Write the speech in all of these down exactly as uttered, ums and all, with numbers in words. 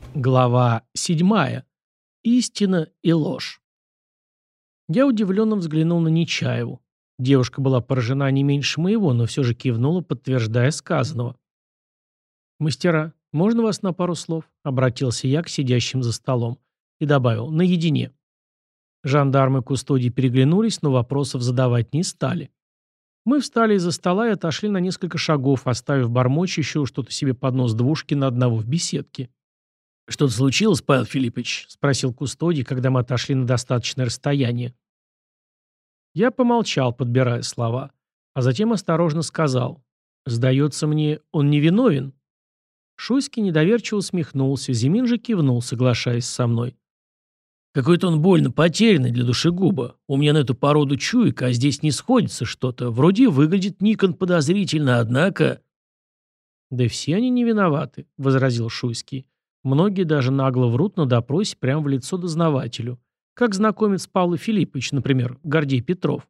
Глава седьмая. Истина и ложь. Я удивленно взглянул на Нечаеву. Девушка была поражена не меньше моего, но все же кивнула, подтверждая сказанного. «Мастера, можно вас на пару слов?» — обратился я к сидящим за столом и добавил «наедине». Жандармы и кустодии переглянулись, но вопросов задавать не стали. Мы встали из-за стола и отошли на несколько шагов, оставив бормочущего что-то себе под нос Двушкина одного в беседке. «Что-то случилось, Павел Филиппович?» — спросил кустодий, когда мы отошли на достаточное расстояние. Я помолчал, подбирая слова, а затем осторожно сказал: «Сдается мне, он не виновен?» Шуйский недоверчиво усмехнулся, Зимин же кивнул, соглашаясь со мной. «Какой-то он больно потерянный для душегуба. У меня на эту породу чуйка, а здесь не сходится что-то. Вроде выглядит Никон подозрительно, однако...» «Да все они не виноваты», — возразил Шуйский. «Многие даже нагло врут на допросе прямо в лицо дознавателю. Как знакомец Павла Филиппович, например, Гордей Петров».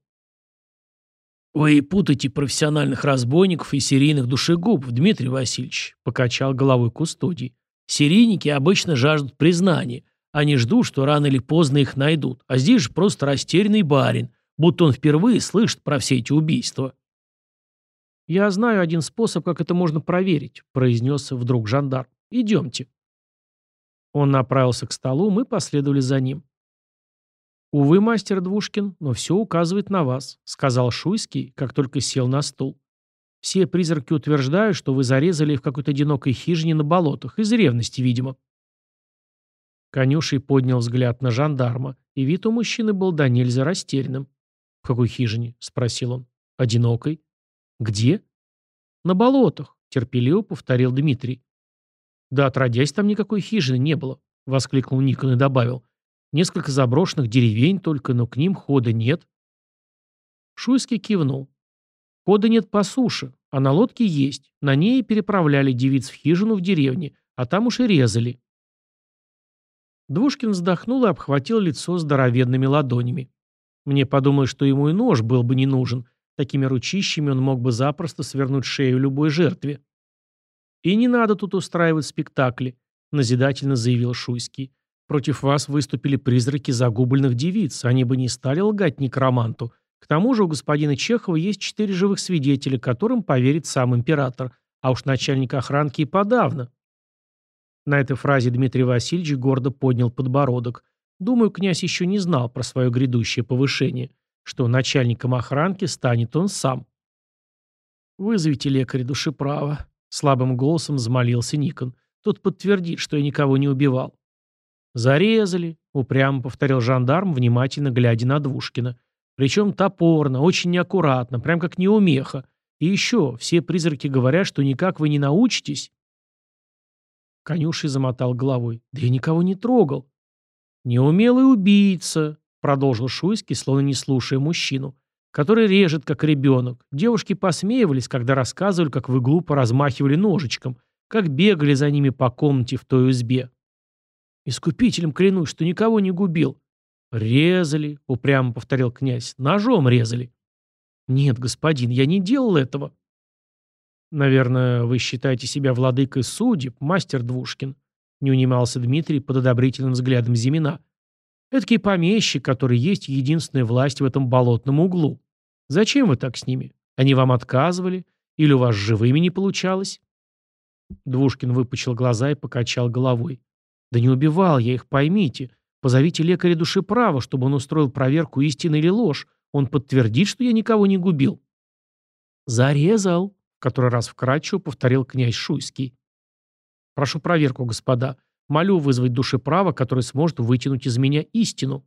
«Вы путаете профессиональных разбойников и серийных душегубов, Дмитрий Васильевич», — покачал головой кустодий. «Серийники обычно жаждут признания. Они ждут, что рано или поздно их найдут. А здесь же просто растерянный барин, будто он впервые слышит про все эти убийства». «Я знаю один способ, как это можно проверить», — произнес вдруг жандарм. «Идемте». Он направился к столу, мы последовали за ним. «Увы, мастер Двушкин, но все указывает на вас», — сказал Шуйский, как только сел на стул. «Все призраки утверждают, что вы зарезали в какой-то одинокой хижине на болотах, из ревности, видимо». Конюший поднял взгляд на жандарма, и вид у мужчины был до нельзя растерянным. «В какой хижине?» — спросил он. «Одинокой». «Где?» «На болотах», — терпеливо повторил Дмитрий. «Да отродясь там никакой хижины не было», — воскликнул Никон и добавил. «Несколько заброшенных деревень только, но к ним хода нет». Шуйский кивнул. «Хода нет по суше, а на лодке есть. На ней переправляли девиц в хижину в деревне, а там уж и резали». Двушкин вздохнул и обхватил лицо здоровенными ладонями. Мне подумалось, что ему и нож был бы не нужен. Такими ручищами он мог бы запросто свернуть шею любой жертве. «И не надо тут устраивать спектакли», — назидательно заявил Шуйский. «Против вас выступили призраки загубленных девиц. Они бы не стали лгать некроманту. К тому же у господина Чехова есть четыре живых свидетеля, которым поверит сам император. А уж начальник охранки и подавно». На этой фразе Дмитрий Васильевич гордо поднял подбородок. Думаю, князь еще не знал про свое грядущее повышение, что начальником охранки станет он сам. «Вызовите лекаря душеправа», — слабым голосом взмолился Никон. «Тот подтвердит, что я никого не убивал». «Зарезали», — упрямо повторил жандарм, внимательно глядя на Двушкина. «Причем топорно, очень неаккуратно, прям как неумеха. И еще, все призраки говорят, что никак вы не научитесь». Конюший замотал головой. «Да я никого не трогал». «Неумелый убийца», — продолжил Шуйский, словно не слушая мужчину, «который режет, как ребенок. Девушки посмеивались, когда рассказывали, как вы глупо размахивали ножичком, как бегали за ними по комнате в той избе». «Искупителем клянусь, что никого не губил». «Резали», — упрямо повторил князь, — «ножом резали». «Нет, господин, я не делал этого». «Наверное, вы считаете себя владыкой судеб, мастер Двушкин», — не унимался Дмитрий под одобрительным взглядом Зимина. «Эдакий помещик, который есть единственная власть в этом болотном углу. Зачем вы так с ними? Они вам отказывали? Или у вас живыми не получалось?» Двушкин выпучил глаза и покачал головой. «Да не убивал я их, поймите. Позовите лекаря душеправа, чтобы он устроил проверку, истина или ложь. Он подтвердит, что я никого не губил». «Зарезал», — в который раз вкратчиво повторил князь Шуйский. «Прошу проверку, господа. Молю вызвать душеправа, который сможет вытянуть из меня истину».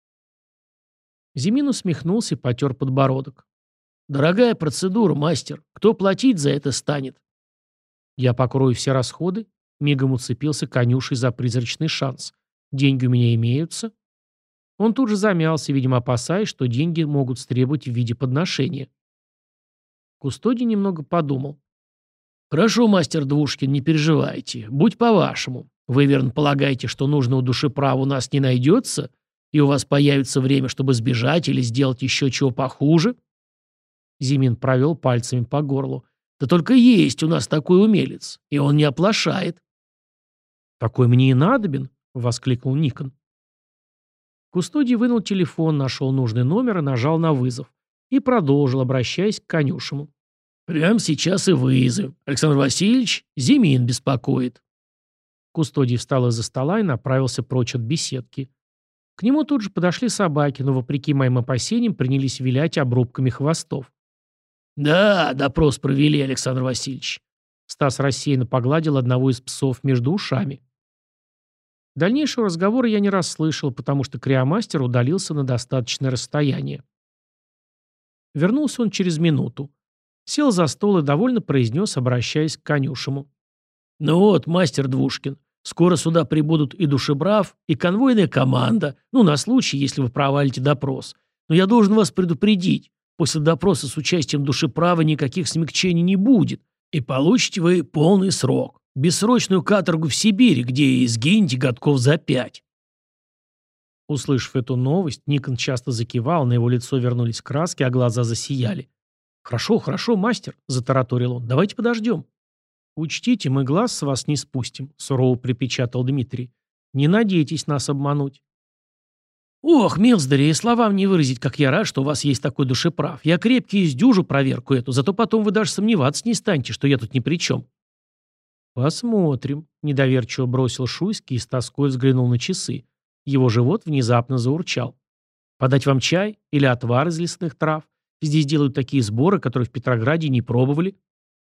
Зимин усмехнулся и потер подбородок. «Дорогая процедура, мастер. Кто платить за это станет?» «Я покрою все расходы», — мигом уцепился конюшей за призрачный шанс. «Деньги у меня имеются». Он тут же замялся, видимо, опасаясь, что деньги могут стребовать в виде подношения. Кустодий немного подумал. «Хорошо, мастер Двушкин, не переживайте. Будь по-вашему. Вы, верно, полагаете, что нужного душеправа у нас не найдется, и у вас появится время, чтобы сбежать или сделать еще чего похуже?» Зимин провел пальцами по горлу. «Да только есть у нас такой умелец, и он не оплошает». «Такой мне и надобен», — воскликнул Никон. Кустодий вынул телефон, нашел нужный номер и нажал на вызов. И продолжил, обращаясь к конюшему. «Прямо сейчас и вызов. Александр Васильевич, Зимин беспокоит». Кустодий встал из-за стола и направился прочь от беседки. К нему тут же подошли собаки, но, вопреки моим опасениям, принялись вилять обрубками хвостов. «Да, допрос провели, Александр Васильевич». Стас рассеянно погладил одного из псов между ушами. Дальнейшего разговора я не расслышал, потому что криомастер удалился на достаточное расстояние. Вернулся он через минуту. Сел за стол и довольно произнес, обращаясь к конюшему. «Ну вот, мастер Двушкин, скоро сюда прибудут и душебрав, и конвойная команда, ну, на случай, если вы провалите допрос. Но я должен вас предупредить, после допроса с участием душеправа никаких смягчений не будет, и получите вы полный срок. Бессрочную каторгу в Сибири, где и сгинете годков за пять». Услышав эту новость, Никон часто закивал, на его лицо вернулись краски, а глаза засияли. «Хорошо, хорошо, мастер», — затараторил он, — «давайте подождем». «Учтите, мы глаз с вас не спустим», — сурово припечатал Дмитрий. «Не надейтесь нас обмануть». «Ох, милздари, и словам не выразить, как я рад, что у вас есть такой душеправ. Я крепкий и сдюжу проверку эту, зато потом вы даже сомневаться не станете, что я тут ни при чем». «Посмотрим», — недоверчиво бросил Шуйский и с тоской взглянул на часы. Его живот внезапно заурчал. «Подать вам чай или отвар из лесных трав? Здесь делают такие сборы, которые в Петрограде не пробовали».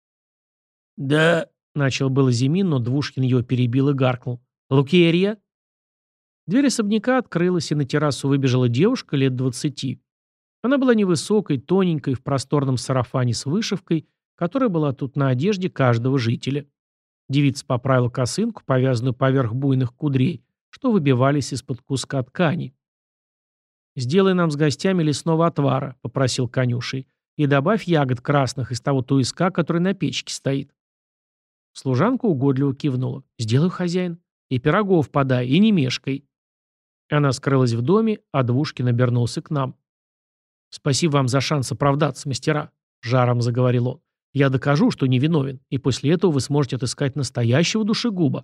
«Да», — начал было Зимин, но Двушкин его перебил и гаркнул. «Лукерья?» Дверь особняка открылась, и на террасу выбежала девушка лет двадцати. Она была невысокой, тоненькой, в просторном сарафане с вышивкой, которая была тут на одежде каждого жителя. Девица поправила косынку, повязанную поверх буйных кудрей, что выбивались из-под куска ткани. «Сделай нам с гостями лесного отвара», — попросил конюшей, «и добавь ягод красных из того туиска, который на печке стоит». Служанка угодливо кивнула. «Сделаю, хозяин. И пирогов подай, и не мешкай». Она скрылась в доме, а Двушкин обернулся к нам. «Спасибо вам за шанс оправдаться, мастера», — жаром заговорил он. «Я докажу, что невиновен, и после этого вы сможете отыскать настоящего душегуба».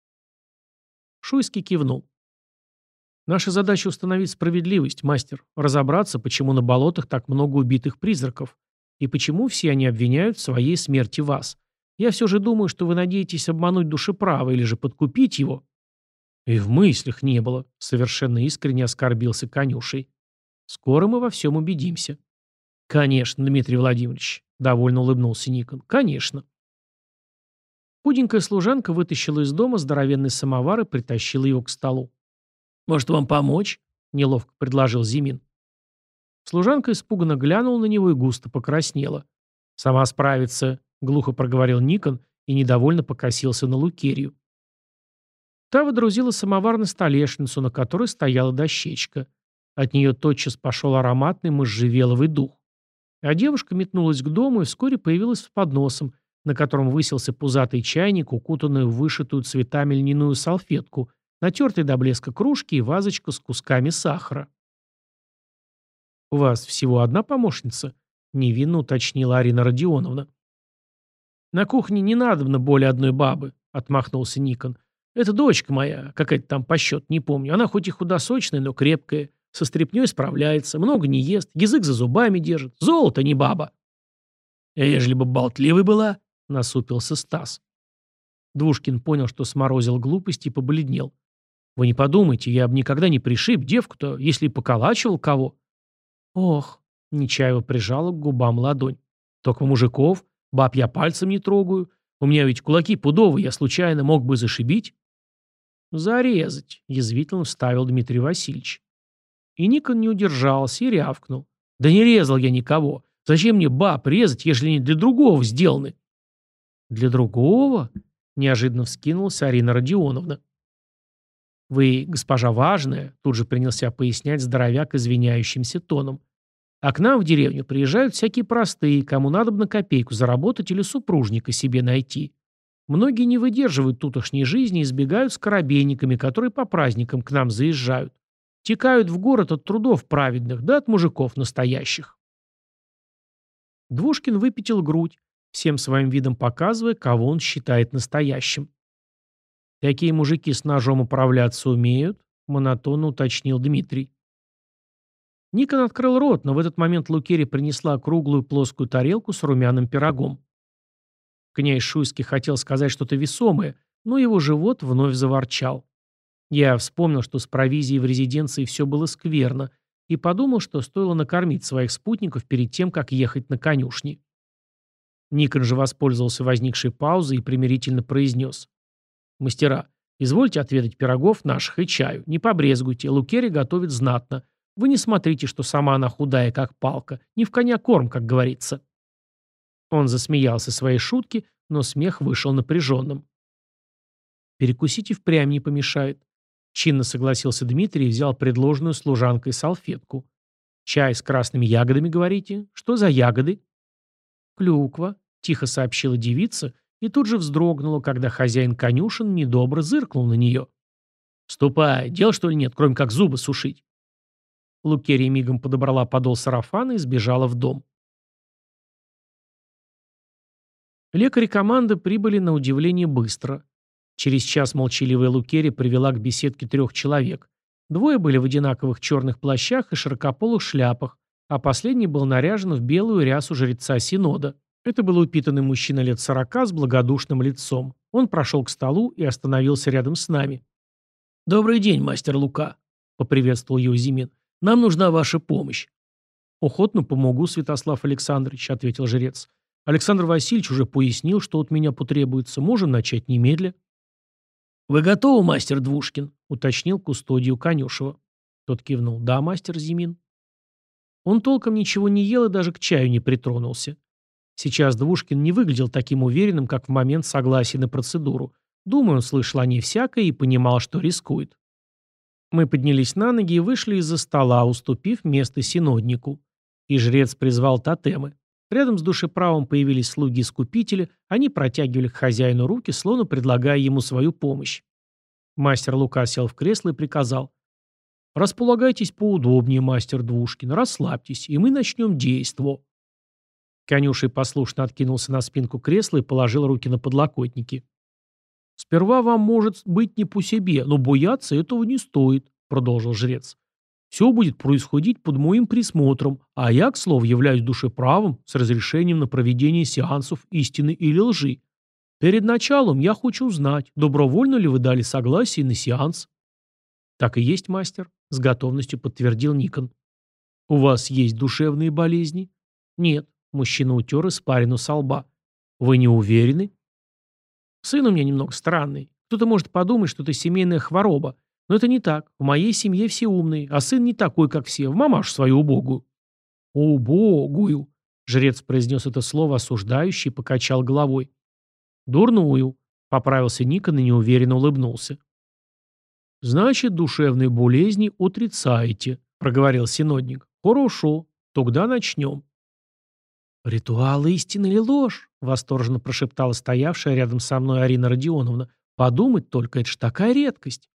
Шуйский кивнул. «Наша задача установить справедливость, мастер, разобраться, почему на болотах так много убитых призраков, и почему все они обвиняют в своей смерти вас. Я все же думаю, что вы надеетесь обмануть душеправа или же подкупить его». «И в мыслях не было», — совершенно искренне оскорбился конюшей. «Скоро мы во всем убедимся». «Конечно, Дмитрий Владимирович», — довольно улыбнулся Никон. «Конечно». Худенькая служанка вытащила из дома здоровенный самовар и притащила его к столу. «Может, вам помочь?» — неловко предложил Зимин. Служанка испуганно глянула на него и густо покраснела. «Сама справится», — глухо проговорил Никон и недовольно покосился на Лукерью. Та водрузила самовар на столешницу, на которой стояла дощечка. От нее тотчас пошел ароматный можжевеловый дух. А девушка метнулась к дому и вскоре появилась с подносом, на котором высился пузатый чайник, укутанный в вышитую цветами льняную салфетку, натертый до блеска кружки и вазочка с кусками сахара. «У вас всего одна помощница?» — невинно уточнила Арина Родионовна. «На кухне не надобно более одной бабы», — отмахнулся Никон. «Это дочка моя, какая-то там по счету, не помню. Она хоть и худосочная, но крепкая, со стряпнёй справляется, много не ест, язык за зубами держит. Золото не баба». «А ежели бы болтливой была?» — насупился Стас. Двушкин понял, что сморозил глупость и побледнел. «Вы не подумайте, я бы никогда не пришиб девку-то, если и поколачивал кого». «Ох», — Нечаева прижала к губам ладонь. «Только мужиков, баб я пальцем не трогаю. У меня ведь кулаки пудовые, я случайно мог бы зашибить». «Зарезать», — язвительно вставил Дмитрий Васильевич. И Никон не удержался и рявкнул. «Да не резал я никого. Зачем мне баб резать, ежели они для другого сделаны?» «Для другого?» — неожиданно вскинулась Арина Родионовна. «Вы, госпожа важная», — тут же принялся пояснять здоровяк извиняющимся тоном. «А к нам в деревню приезжают всякие простые, кому надо бы на копейку заработать или супружника себе найти. Многие не выдерживают тутошней жизни и избегают с корабейниками, которые по праздникам к нам заезжают. Текают в город от трудов праведных, да от мужиков настоящих». Двушкин выпятил грудь, всем своим видом показывая, кого он считает настоящим. Такие мужики с ножом управляться умеют?» — монотонно уточнил Дмитрий. Никон открыл рот, но в этот момент Лукерия принесла круглую плоскую тарелку с румяным пирогом. Князь Шуйский хотел сказать что-то весомое, но его живот вновь заворчал. Я вспомнил, что с провизией в резиденции все было скверно, и подумал, что стоило накормить своих спутников перед тем, как ехать на конюшни. Никон же воспользовался возникшей паузой и примирительно произнес: «Мастера, извольте отведать пирогов наших и чаю. Не побрезгуйте, Лукерия готовит знатно. Вы не смотрите, что сама она худая, как палка. Не в коня корм, как говорится». Он засмеялся своей шутке, но смех вышел напряженным. «Перекусить и впрямь не помешает», — чинно согласился Дмитрий и взял предложенную служанкой салфетку. «Чай с красными ягодами, говорите? Что за ягоды?» «Клюква», — тихо сообщила девица, и тут же вздрогнула, когда хозяин конюшен недобро зыркнул на нее. «Ступай, дел что ли нет, кроме как зубы сушить?» Лукерия мигом подобрала подол сарафана и сбежала в дом. Лекари команды прибыли на удивление быстро. Через час молчаливая Лукерия привела к беседке трех человек. Двое были в одинаковых черных плащах и широкополых шляпах, а последний был наряжен в белую рясу жреца Синода. Это был упитанный мужчина лет сорока с благодушным лицом. Он прошел к столу и остановился рядом с нами. «Добрый день, мастер Лука», — поприветствовал его Зимин. «Нам нужна ваша помощь». «Охотно помогу, Святослав Александрович», — ответил жрец. «Александр Васильевич уже пояснил, что от меня потребуется. Можем начать немедля». «Вы готовы, мастер Двушкин?» — уточнил кустодию Конюшева. Тот кивнул. «Да, мастер Зимин». Он толком ничего не ел и даже к чаю не притронулся. Сейчас Двушкин не выглядел таким уверенным, как в момент согласия на процедуру. Думаю, он слышал о ней всякое и понимал, что рискует. Мы поднялись на ноги и вышли из-за стола, уступив место синоднику. И жрец призвал тотемы. Рядом с душеправом появились слуги-искупители, они протягивали к хозяину руки, словно предлагая ему свою помощь. Мастер Лука сел в кресло и приказал: «Располагайтесь поудобнее, мастер Двушкин, расслабьтесь, и мы начнем действо». Конюший послушно откинулся на спинку кресла и положил руки на подлокотники. «Сперва вам может быть не по себе, но бояться этого не стоит», — продолжил жрец. «Все будет происходить под моим присмотром, а я, к слову, являюсь душеправом с разрешением на проведение сеансов истины или лжи. Перед началом я хочу узнать, добровольно ли вы дали согласие на сеанс». «Так и есть, мастер», — с готовностью подтвердил Никон. «У вас есть душевные болезни?» «Нет», — мужчина утер испарину со лба. «Вы не уверены?» «Сын у меня немного странный. Кто-то может подумать, что это семейная хвороба. Но это не так. В моей семье все умные, а сын не такой, как все. В мамашу свою убогую». «Убогую», — жрец произнес это слово осуждающий и покачал головой. «Дурную», — поправился Никон и неуверенно улыбнулся. «Значит, душевные болезни отрицаете», — проговорил синодник. «Хорошо, тогда начнем». «Ритуал истины или ложь?» — восторженно прошептала стоявшая рядом со мной Арина Родионовна. «Подумать только, это ж такая редкость».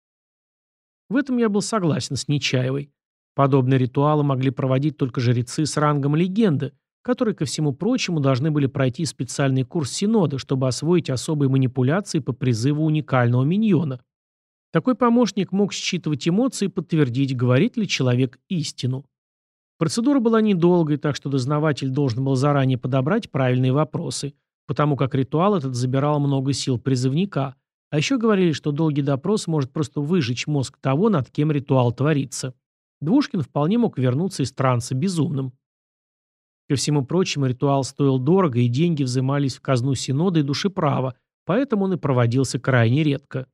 В этом я был согласен с Нечаевой. Подобные ритуалы могли проводить только жрецы с рангом легенды, которые, ко всему прочему, должны были пройти специальный курс Синода, чтобы освоить особые манипуляции по призыву уникального миньона. Такой помощник мог считывать эмоции и подтвердить, говорит ли человек истину. Процедура была недолгой, так что дознаватель должен был заранее подобрать правильные вопросы, потому как ритуал этот забирал много сил призывника, а еще говорили, что долгий допрос может просто выжечь мозг того, над кем ритуал творится. Двушкин вполне мог вернуться из транса безумным. Ко всему прочему, ритуал стоил дорого, и деньги взимались в казну Синода и душеправа, поэтому он и проводился крайне редко.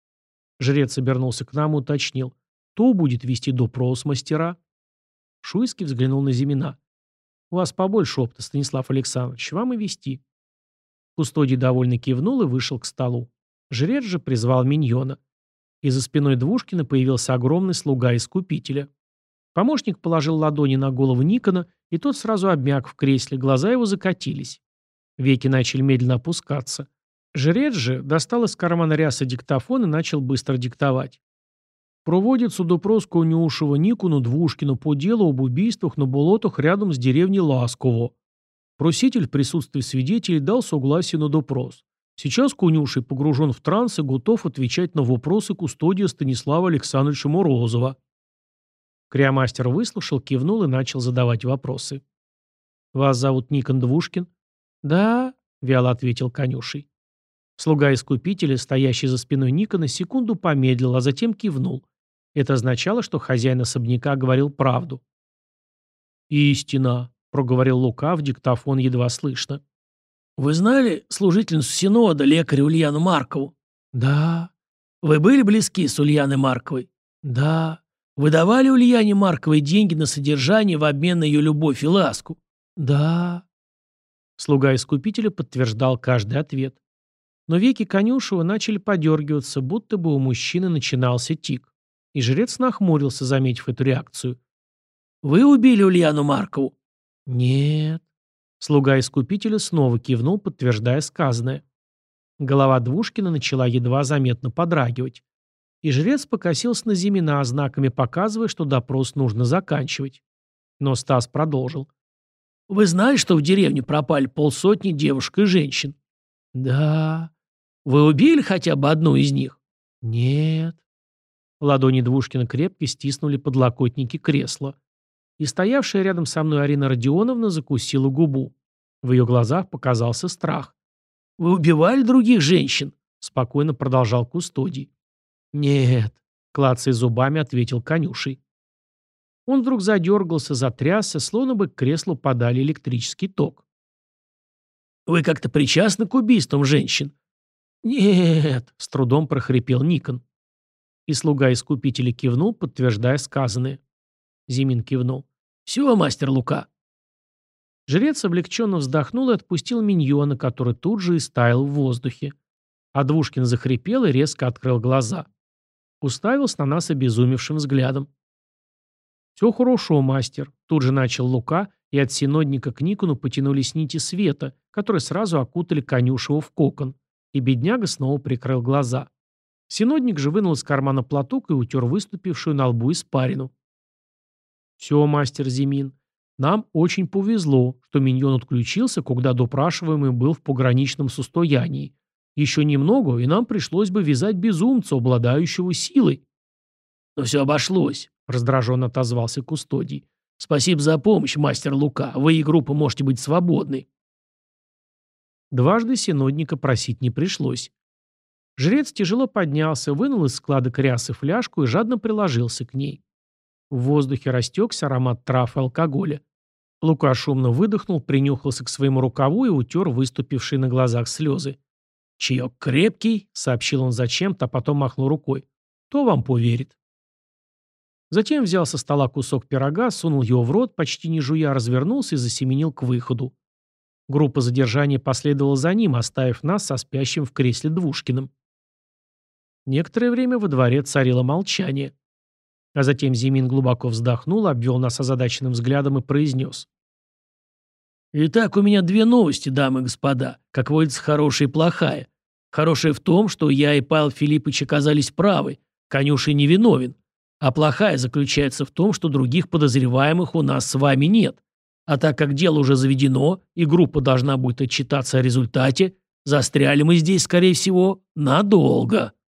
Жрец обернулся к нам и уточнил: «Кто будет вести допрос мастера?» Шуйский взглянул на Зимина. «У вас побольше опыта, Станислав Александрович, вам и вести». Кустодий довольно кивнул и вышел к столу. Жрец же призвал миньона. И за спиной Двушкина появился огромный слуга искупителя. Помощник положил ладони на голову Никона, и тот сразу обмяк в кресле, глаза его закатились. Веки начали медленно опускаться. Жрец же достал из кармана рясы диктофон и начал быстро диктовать. «Проводится допрос Конюшева Никону Двушкину по делу об убийствах на болотах рядом с деревней Ласково. Проситель в присутствии свидетелей дал согласие на допрос. Сейчас Конюший погружен в транс и готов отвечать на вопросы кустодия Станислава Александровича Морозова. Криомастер выслушал, кивнул и начал задавать вопросы. «Вас зовут Никон Двушкин?» «Да», — вяло ответил Конюший. Слуга Искупителя, стоящий за спиной Никона, секунду помедлил, а затем кивнул. Это означало, что хозяин особняка говорил правду. «Истина», — проговорил Лука в диктофон едва слышно. «Вы знали служительницу Синода, лекаря Ульяну Маркову?» «Да». «Вы были близки с Ульяной Марковой?» «Да». «Вы давали Ульяне Марковой деньги на содержание в обмен на ее любовь и ласку?» «Да». Слуга Искупителя подтверждал каждый ответ. Но веки Конюшева начали подергиваться, будто бы у мужчины начинался тик. И жрец нахмурился, заметив эту реакцию. «Вы убили Ульяну Маркову?» «Нет». Слуга Искупителя снова кивнул, подтверждая сказанное. Голова Двушкина начала едва заметно подрагивать. И жрец покосился на Зимина, знаками показывая, что допрос нужно заканчивать. Но Стас продолжил. «Вы знали, что в деревне пропали полсотни девушек и женщин?» «Да». «Вы убили хотя бы одну из них?» «Нет». Ладони Двушкина крепко стиснули подлокотники кресла. И стоявшая рядом со мной Арина Родионовна закусила губу. В ее глазах показался страх. «Вы убивали других женщин?» — спокойно продолжал кустодий. «Нет», — клацая зубами, ответил Конюший. Он вдруг задергался, затрясся, словно бы к креслу подали электрический ток. «Вы как-то причастны к убийствам женщин?» «Нет», — с трудом прохрипел Никон. И слуга Искупителя кивнул, подтверждая сказанное. Зимин кивнул. «Все, мастер Лука». Жрец облегченно вздохнул и отпустил миньона, который тут же истаял в воздухе. А Двушкин захрипел и резко открыл глаза. Уставился на нас обезумевшим взглядом. «Все хорошо, мастер», — тут же начал Лука, и от синодника к Никону потянулись нити света, которые сразу окутали Конюшева в кокон, и бедняга снова прикрыл глаза. Синодник же вынул из кармана платок и утер выступившую на лбу испарину. «Все, мастер Зимин, нам очень повезло, что миньон отключился, когда допрашиваемый был в пограничном состоянии. Еще немного, и нам пришлось бы вязать безумца, обладающего силой». «Но все обошлось», — раздраженно отозвался кустодий. «Спасибо за помощь, мастер Лука. Вы и группа можете быть свободны». Дважды синодника просить не пришлось. Жрец тяжело поднялся, вынул из складок рясы фляжку и жадно приложился к ней. В воздухе растекся аромат трав и алкоголя. Лука шумно выдохнул, принюхался к своему рукаву и утер выступившие на глазах слезы. «Чаек крепкий», — сообщил он зачем-то, а потом махнул рукой. «Кто вам поверит?» Затем взял со стола кусок пирога, сунул его в рот, почти не жуя, развернулся и засеменил к выходу. Группа задержания последовала за ним, оставив нас со спящим в кресле Двушкиным. Некоторое время во дворе царило молчание. А затем Зимин глубоко вздохнул, обвел нас озадаченным взглядом и произнес. «Итак, у меня две новости, дамы и господа. Как водится, хорошая и плохая. Хорошая в том, что я и Павел Филиппович оказались правы. Конюший невиновен. А плохая заключается в том, что других подозреваемых у нас с вами нет. А так как дело уже заведено, и группа должна будет отчитаться о результате, застряли мы здесь, скорее всего, надолго».